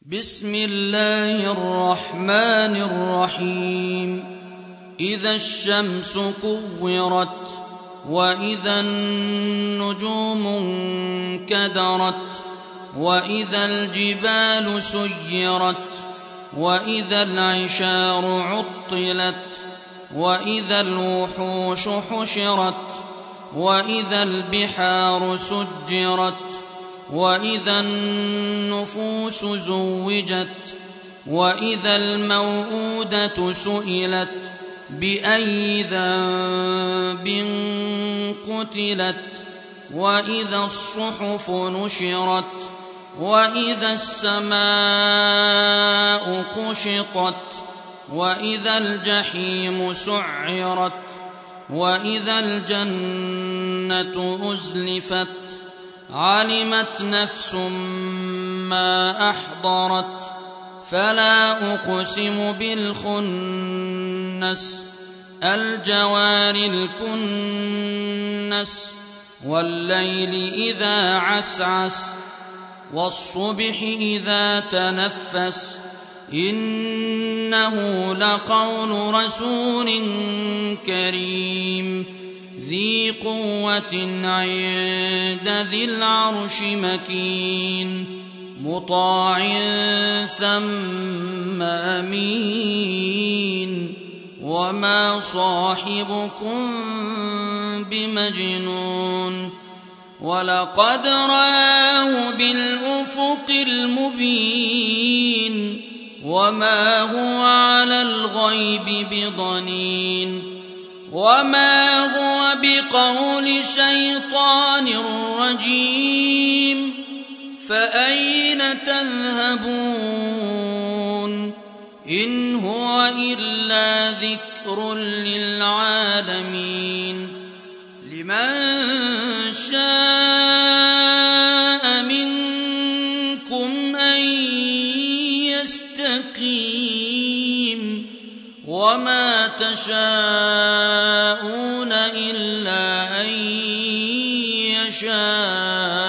بسم الله الرحمن الرحيم. إذا الشمس كورت وإذا النجوم انكدرت وإذا الجبال سيرت وإذا العشار عطلت وإذا الوحوش حشرت وإذا البحار سجرت وإذا النفوس زوجت وإذا الموءودة سئلت بأي ذنب قتلت وإذا الصحف نشرت وإذا السماء كشطت وإذا الجحيم سعرت وإذا الجنة أزلفت علمت نفس ما أحضرت فلا أقسم بالخنس الجوار الكنس والليل إذا عسعس والصبح إذا تنفس إنه لقول رسول كريم ذي قوة عند ذي العرش مكين مطاع ثم أمين وما صاحبكم بمجنون ولقد رآه بالأفق المبين وما هو على الغيب بضنين وما هو بقول شيطان رجيم فأين تذهبون إن هو إلا ذكر للعالمين لمن شاء منكم أن يستقيم وما تشاءون إلا أن يشاء